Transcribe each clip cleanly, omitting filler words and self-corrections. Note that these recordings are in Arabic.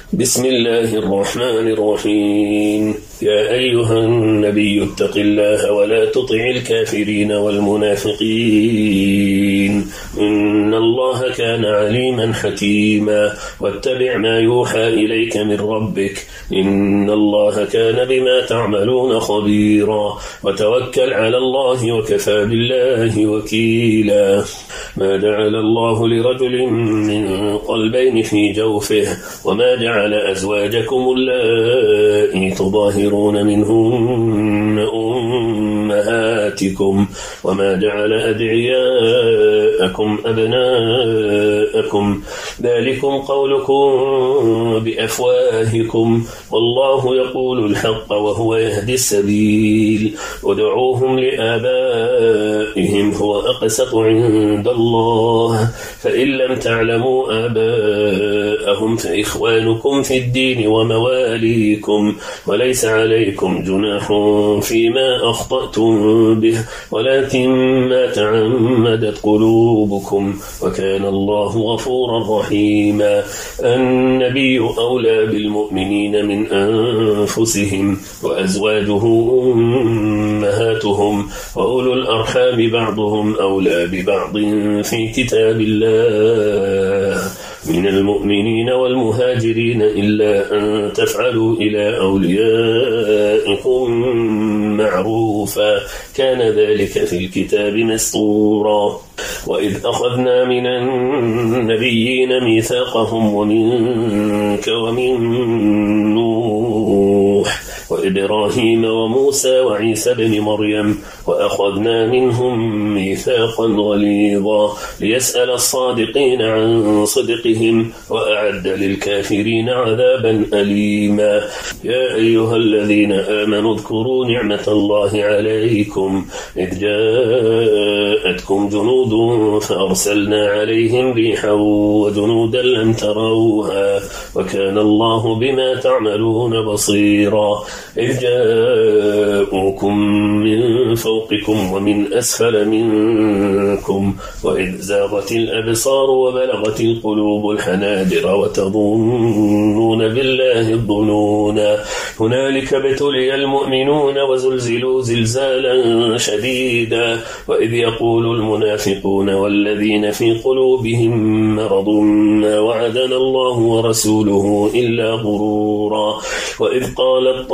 بسم الله الرحمن الرحيم. يا أيها النبي اتق الله ولا تطع الكافرين والمنافقين إن الله كان عليما حكيما واتبع ما يوحى إليك من ربك إن الله كان بما تعملون خبيرا وتوكل على الله وكفى بالله وكيلا. ما جعل الله لرجل من قلبين في جوفه وما جعل أزواجكم اللائي تظاهرون منهن أمهاتكم وما جعل أدعياءكم أبناءكم ذلكم قولكم بأفواهكم والله يقول الحق وهو يهدي السبيل ودعوهم لآبائهم هو أقسط عند الله فإن لم تعلموا آباءهم فإخوانكم في الدين ومواليكم وليس عليكم جناح فيما أخطأتم به ولكن ما تعمدت قلوبكم وكان الله غفورا رحيما. النبي أولى بالمؤمنين من أنفسهم وأزواجه أمهاتهم وأولو الأرحام بعضهم أولى ببعض في كتاب الله من المؤمنين والمهاجرين إلا أن تفعلوا إلى أوليائكم معروفا كان ذلك في الكتاب مسطورا. وإذ أخذنا من النبيين ميثاقهم ومنك ومن نوح وإبراهيم وموسى وعيسى بن مريم وأخذنا منهم ميثاقا غليظا ليسأل الصادقين عن صدقهم وأعد للكافرين عذابا أليما. يا أيها الذين آمنوا اذكروا نعمة الله عليكم إذ جاءتكم جنود فأرسلنا عليهم ريحا وجنودا لم تروها وكان الله بما تعملون بصيرا. إذ جاءوكم من فوقكم ومن أسفل منكم وإذ زاغت الأبصار وبلغت القلوب الحناجر وتظنون بالله الظنونا هنالك ابتلي المؤمنون وزلزلوا زلزالا شديدا. وإذ يقول المنافقون والذين في قلوبهم مرض ما وعدنا الله ورسوله إلا غرورا. وإذ قالت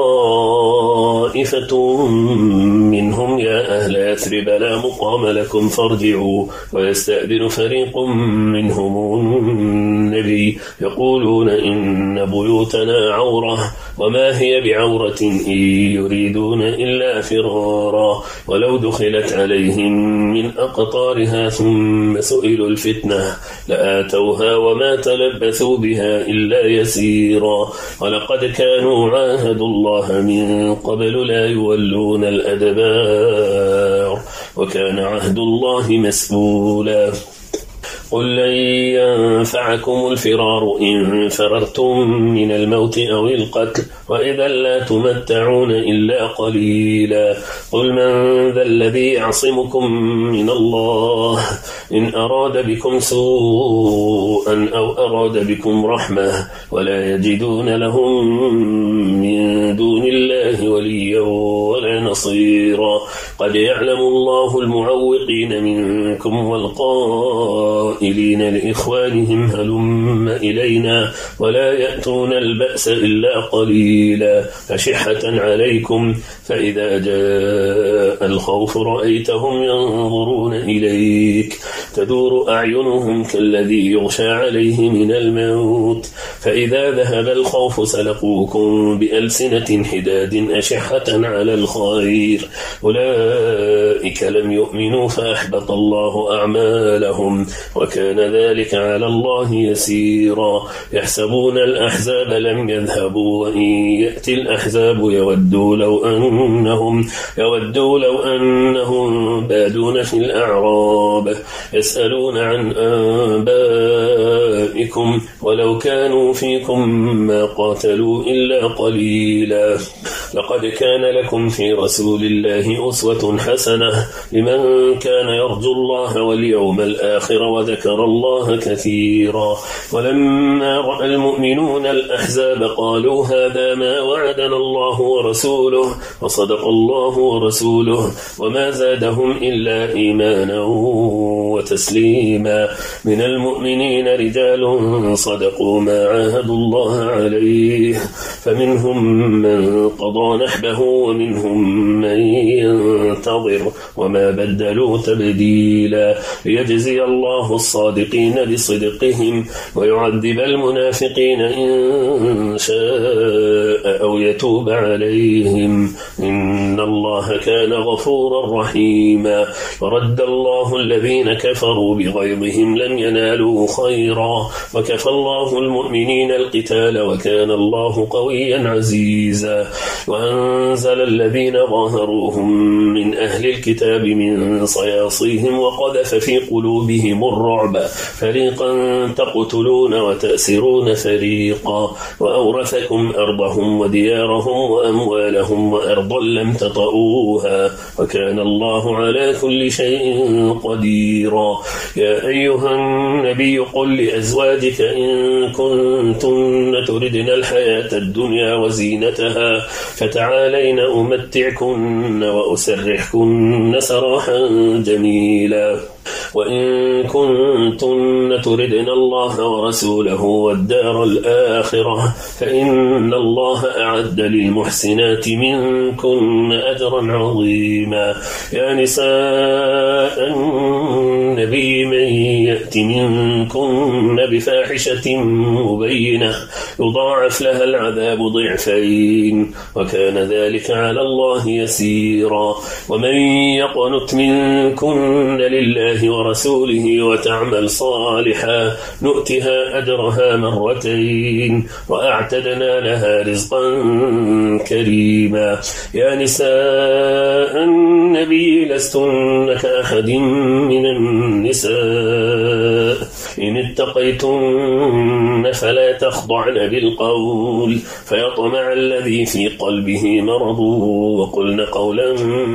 طائفة منهم يا أهل يثرب لا مقام لكم فارجعوا ويستأذن فريق منهم النبي يقولون إن بيوتنا عورة وما هي بعورة إن يريدون إلا فرارا ولو دخلت عليهم من أقطارها ثم سئلوا الفتنة لآتوها وما تلبثوا بها إلا يسيرا. ولقد كانوا عاهدوا الله من قبل لا يولون الأدبار وكان عهد الله مسؤولا. قل لن ينفعكم الفرار إن فررتم من الموت أو القتل وإذا لا تمتعون إلا قليلا. قل من ذا الذي يعصمكم من الله إن أراد بكم سوءا أو أراد بكم رحمة ولا يجدون لهم من دون الله وليا ولا نصيرا. قد يعلم الله المعوقين منكم والقائلين لإخوانهم هلم إلينا ولا يأتون البأس إلا قليلا أشحة عليكم فإذا جاء الخوف رأيتهم ينظرون إليك تدور أعينهم كالذي يغشى عليه من الموت فإذا ذهب الخوف سلقوكم بألسنة حداد أشحة على الخير أولئك لم يؤمنوا فأحبط الله أعمالهم وكان ذلك على الله يسيرا. يحسبون الأحزاب لم يذهبوا وإن يأتي الأحزاب يودوا لو أنهم بادون في الأعراب يسألون عن أنبائكم ولو كانوا جاهدوا فيكم ما قاتلوا إلا قليلا. لقد كان لكم في رسول الله أسوة حسنة لمن كان يرجو الله واليوم الآخر وذكر الله كثيرا. ولما رأى المؤمنون الأحزاب قالوا هذا ما وعدنا الله ورسوله وصدق الله ورسوله وما زادهم إلا إيمانا وتسليما. من المؤمنين رجال صدقوا ما عاهدوا الله عليه فمنهم من قضى نحبه ومنهم من ينتظر وما بدلوا تبديلا. ليجزي الله الصادقين بصدقهم ويعذب المنافقين إن شاء أو يتوب عليهم إن الله كان غفورا رحيما. ورد الله الذين كفروا بغيظهم لم ينالوا خيرا وكفى الله المؤمنين القتال وكان الله قويا عزيزا. وأنزل الذين ظاهروهم من أهل الكتاب من صياصيهم وقذف في قلوبهم الرعب فريقا تقتلون وتأسرون فريقا وأورثكم أرضهم وديارهم وأموالهم وأرضا لم تطئوها وكان الله على كل شيء قديرا. يا أيها النبي قل لأزواجك إن كنتن تردن الحياة الدنيا وزينتها فتعالين أمتعكن وأسرحكن سراحا جميلا. وإن كنتن تردن الله ورسوله والدار الآخرة فإن الله أعد للمحسنات منكن أجرا عظيما. يا نساء النبي من يأت منكن بفاحشة مبينة يضاعف لها العذاب ضعفين وكان ذلك على الله يسيرا. ومن يقنت منكن لله ورسوله وتعمل صالحا نؤتها أجرها مرتين وأعتدنا لها رزقا كريما. يا نساء النبي لستن كأحد من النساء إن اتقيتن فلا تخضعن بالقول فيطمع الذي في قلبه مرض وقلن قولا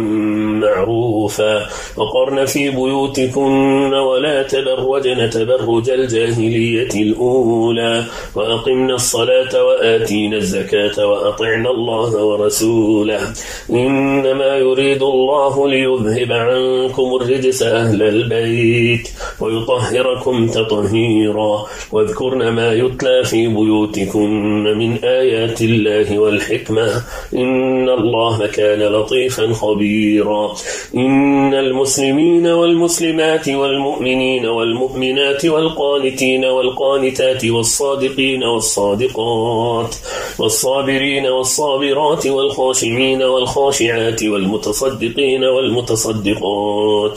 معروفا. وقرن في بيوتكن ولا تبرجن تبرج الجاهلية الأولى وأقمنا الصلاة وآتينا الزكاة وأطعنا الله ورسوله إنما يريد الله ليذهب عنكم الرجس أهل البيت ويطهركم تطهيرا. واذكرن ما يتلى في بيوتكن من آيات الله والحكمة إن الله كان لطيفا خبيرا. إن المسلمين والمسلمات والمؤمنين والمؤمنات والقانتين والقانتات والصادقين والصادقات والصابرين والصابرات والخاشعين والخاشعات والمتصدقين والمتصدقات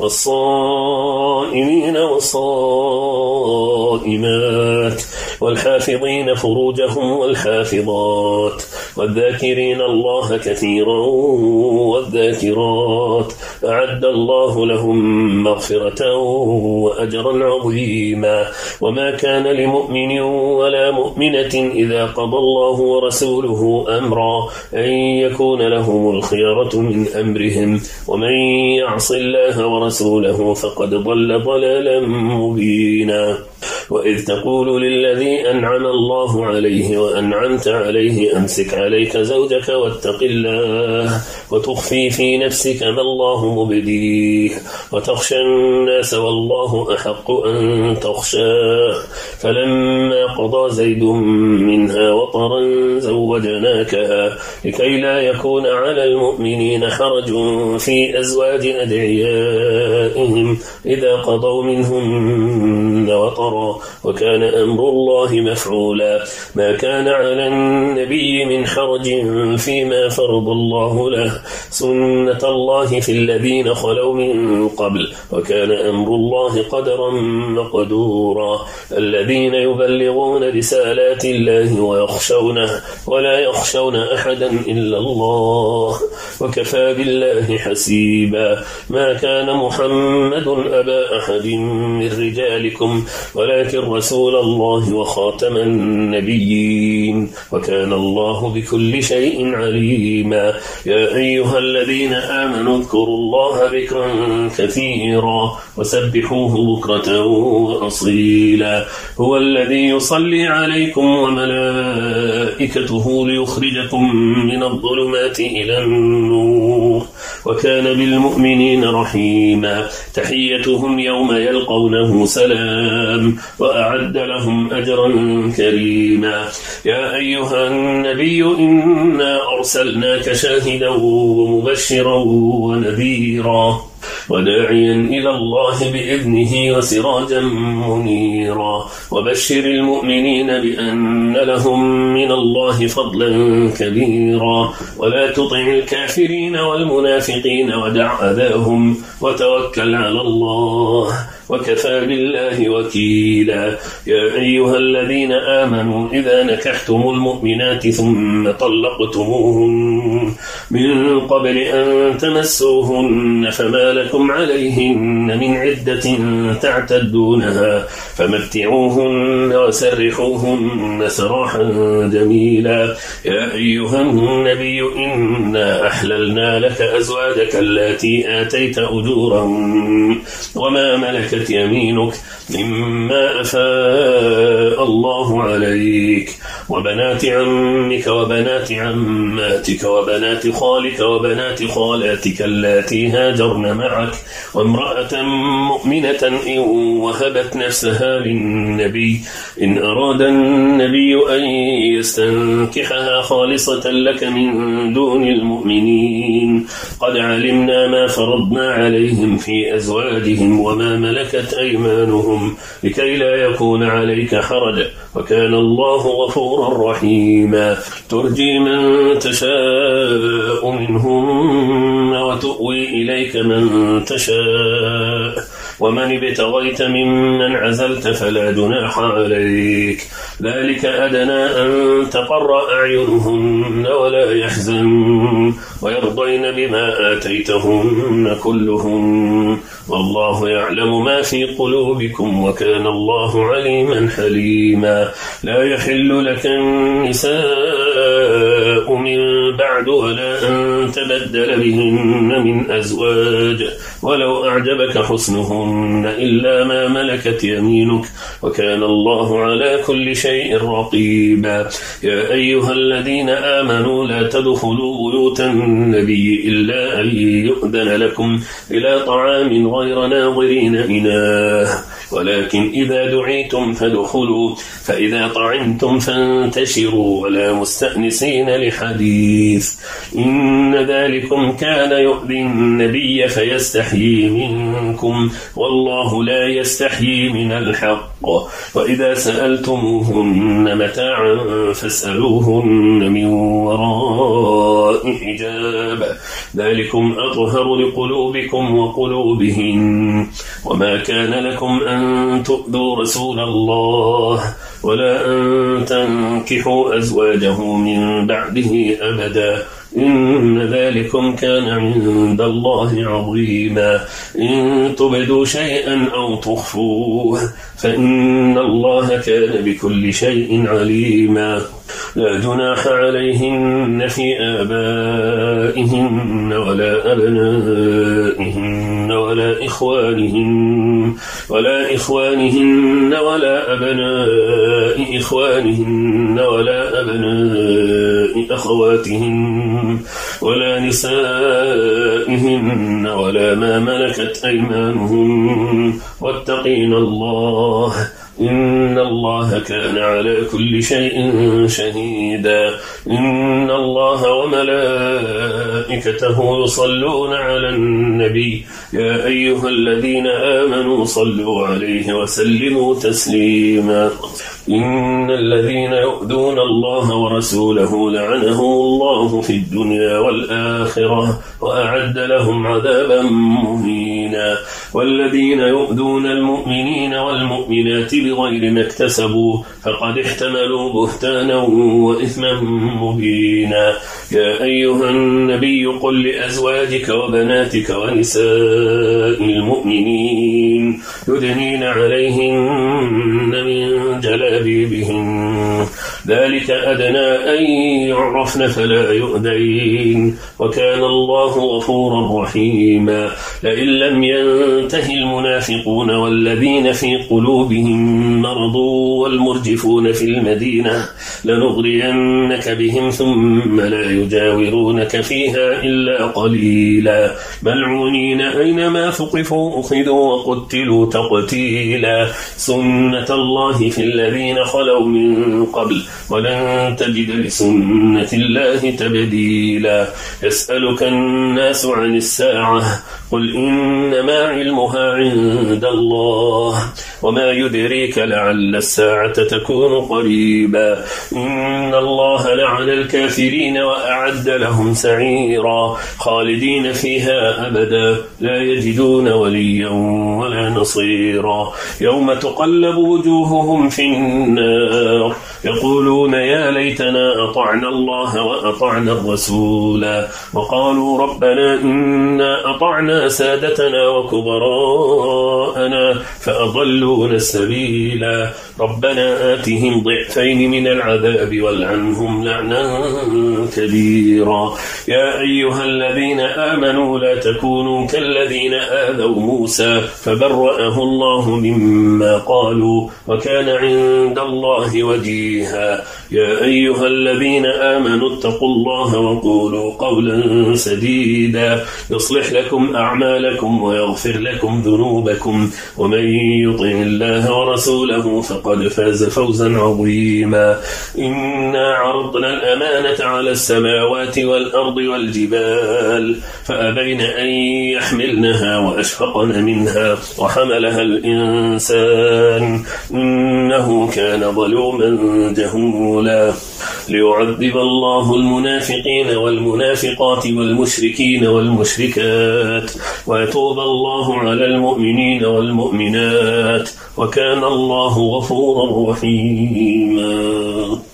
والصائمين والصائمات والحافظين فروجهم والحافظات والذاكرين الله كثيرا والذاكرات أعد الله لهم مغفرة وأجرا عظيما. وما كان لمؤمن ولا مؤمنة إذا قضى الله ورسوله أمرا أن يكون لهم الخيرة من أمرهم ومن يعص الله ورسوله فقد ضل ضلالا مبينا. وإذ تقول للذي أنعم الله عليه وأنعمت عليه أمسك عليك زوجك واتق الله وتخفي في نفسك ما الله مبديه وتخشى الناس والله أحق أن تخشاه فلما قضى زيد منها وطرا زوجناكها لكي لا يكون على المؤمنين حرج في أزواج أدعيائهم إذا قضوا منهن وطرا وكان أمر الله مفعولا. ما كان على النبي من حرج فيما فرض الله له سنة الله في الذين خلوا من قبل وكان أمر الله قدرا مقدورا. الذين يبلغون رسالات الله ويخشونه ولا يخشون أحدا إلا الله وكفى بالله حسيبا. ما كان محمد أبا أحد من رجالكم ذلكم ولكن رسول الله وخاتم النبيين وكان الله بكل شيء عليما. يا أيها الذين آمنوا اذكروا الله ذكرا كثيرا وسبحوه بكرة وأصيلا. هو الذي يصلي عليكم وملائكته ليخرجكم من الظلمات إلى النور وكان بالمؤمنين رحيما. تحيتهم يوم يلقونه سلام وأعد لهم أجرا كريما. يا أيها النبي إنا أرسلناك شاهدا ومبشرا ونذيرا وداعيا إلى الله بإذنه وسراجا منيرا وبشر المؤمنين بأن لهم من الله فضلا كبيرا ولا تطع الكافرين والمنافقين ودع أذاهم وتوكل على الله وكفى بالله وكيلا. يا أيها الذين آمنوا إذا نكحتم المؤمنات ثم طلقتموهن من قبل أن تمسوهن فما لكم عليهن من عدة تعتدونها فمتعوهن وسرحوهن سراحا جميلا. يا أيها النبي إنا أحللنا لك أزواجك التي آتيت أجورهن وما ملكت يمينك مما أفاء الله عليك وبنات عمك وبنات عماتك وبنات خالك وبنات خالاتك اللاتي هاجرن معك وامرأة مؤمنة إن وهبت نفسها للنبي إن أراد النبي أن يستنكحها خالصة لك من دون المؤمنين قد علمنا ما فرضنا عليهم في أزواجهم وما ملكت أيمانهم لكي لا يكون عليك حرج وكان الله غفورا رحيما. ترجي من تشاء منهم وتؤوي إليك من تشاء ومن ابتغيت ممن عزلت فلا جناح عليك ذلك أدنى أن تقر أعينهن ولا يحزن ويرضين بما آتيتهن كلهم والله يعلم ما في قلوبكم وكان الله عليما حليما. لا يحل لك النساء من بعد ولا أن تبدل بهن من أزواج ولو أعجبك حسنهن إلا ما ملكت يمينك وكان الله على كل شيء رقيبا. يا أيها الذين آمنوا لا تدخلوا بيوت النبي إلا أن يؤذن لكم إلى طعام غير ناظرين إناه ولكن إذا دعيتم فادخلوا فإذا طعمتم فانتشروا ولا مستأنسين لحديث إن ذلكم كان يؤذي النبي فيستحيي منكم والله لا يستحيي من الحق. وإذا سألتموهن متاعا فاسألوهن من وراء حجاب ذلكم أطهر لقلوبكم وقلوبهن. وما كان لكم أن تؤذوا رسول الله ولا أن تنكحوا أزواجه من بعده أبدا إن ذلكم كان عند الله عظيما. إن تبدوا شيئا أو تخفوه فإن الله كان بكل شيء عليما. لا جناح عليهن في آبائهن ولا أبنائهن ولا إخوانهن ولا أبناء إخوانهن ولا أبناء أخواتهن ولا نسائهن ولا ما ملكت أيمانهن واتقين الله إن الله كان على كل شيء شهيدا. إن الله وملائكته يصلون على النبي يا أيها الذين آمنوا صلوا عليه وسلموا تسليما. إن الذين يؤذون الله ورسوله لعنهم الله في الدنيا والآخرة وأعد لهم عذابا مهينا. والذين يؤذون المؤمنين والمؤمنات بغير ما اكتسبوا فقد احتملوا بهتانا وإثما مبينا. يا أيها النبي قل لأزواجك وبناتك ونساء المؤمنين يدنين عليهن من جلابيبهن ذلك أدنى أن يعرفن فلا يؤذين وكان الله غفورا رحيما. لئن لم ينته المنافقون والذين في قلوبهم مرض والمرجفون في المدينة لنغرينك بهم ثم لا يجاورونك فيها إلا قليلا ملعونين أينما ثقفوا أخذوا وقتلوا تقتيلا سنة الله في الذين خلوا من قبل ولن تجد لسنة الله تبديلا. يسألك الناس عن الساعة قل إنما علمها عند الله وما يدريك لعل الساعة تكون قريبا. إن الله لعن الكافرين وأعد لهم سعيرا خالدين فيها أبدا لا يجدون وليا ولا نصيرا. يوم تقلب وجوههم في النار يقولون يا ليتنا أطعنا الله وأطعنا الرسولا وقالوا ربنا إنا أطعنا سادتنا وكبراءنا فأضلونا السبيلا ربنا آتهم ضعفين من العذاب والعنهم لعنا كبيرا. يا أيها الذين آمنوا لا تكونوا كالذين آذوا موسى فبرأه الله مما قالوا وكان عند الله وجيها. يا أيها الذين آمنوا اتقوا الله وقولوا قولا سديدا يصلح لكم أعمالكم ويغفر لكم ذنوبكم ومن يطع الله ورسوله فقد فاز فوزا عظيما. إنا عرضنا الأمانة على السماوات والأرض والجبال فأبين أن يحملنها وأشفقن منها وحملها الإنسان إنه كان ظلوما جهولا. ليعذب الله المنافقين والمنافقات والمشركين والمشركات ويتوب الله على المؤمنين والمؤمنات وكان الله غفورا رحيما.